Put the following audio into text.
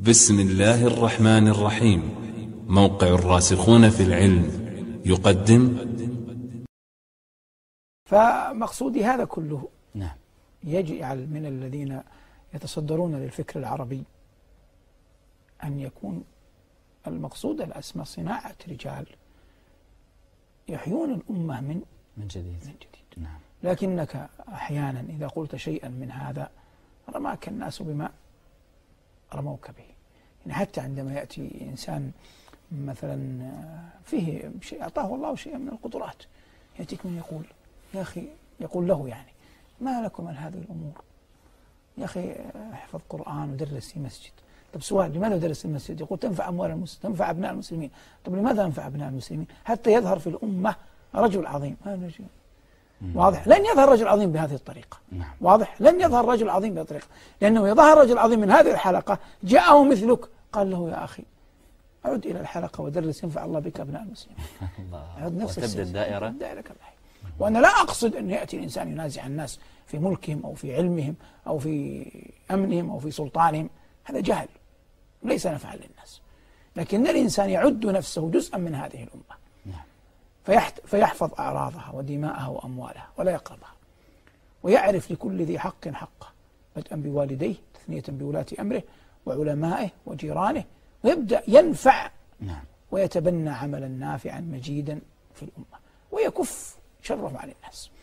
بسم الله الرحمن الرحيم. موقع الراسخون في العلم يقدم. فمقصودي هذا كله نعم. يجعل من الذين يتصدرون للفكر العربي أن يكون المقصود الأسمى صناعة رجال يحيون الأمة من جديد. نعم. لكنك أحيانا إذا قلت شيئا من هذا رماك الناس بما رموك به. يعني حتى عندما يأتي إنسان مثلا فيه شيء أعطاه الله شيئا من القدرات، يأتيك من يقول يا أخي، يقول له يعني ما لكم من هذه الأمور؟ يا أخي احفظ قرآن ودرس في مسجد. طب سؤال، لماذا درس في المسجد؟ يقول تنفع أموال المسلمين، تنفع أبناء المسلمين. طب لماذا ينفع أبناء المسلمين؟ حتى يظهر في الأمة رجل عظيم. واضح؟ لن يظهر رجل عظيم بهذه الطريقة. نعم. واضح؟ لن يظهر رجل عظيم بهذه الطريقة، لأنه يظهر رجل عظيم من هذه الحلقة جاءه مثلك قال له يا أخي عد إلى الحلقة ودرس ينفع الله بك أبناء المسلمين. الله. وتبدأ الدائرة. وأنا لا أقصد أن يأتي الإنسان ينازع الناس في ملكهم أو في علمهم أو في أمنهم أو في سلطانهم، هذا جهل ليس نفعا للناس. لكن الإنسان يعد نفسه جزءا من هذه الأمة فيحفظ أعراضها ودماءها وأموالها ولا يقربها، ويعرف لكل ذي حق حقه، بدءا بوالديه، تثنية بولاة أمره وعلمائه وجيرانه، ويبدأ ينفع ويتبنى عملا نافعا مجيدا في الأمة ويكف شره عن الناس.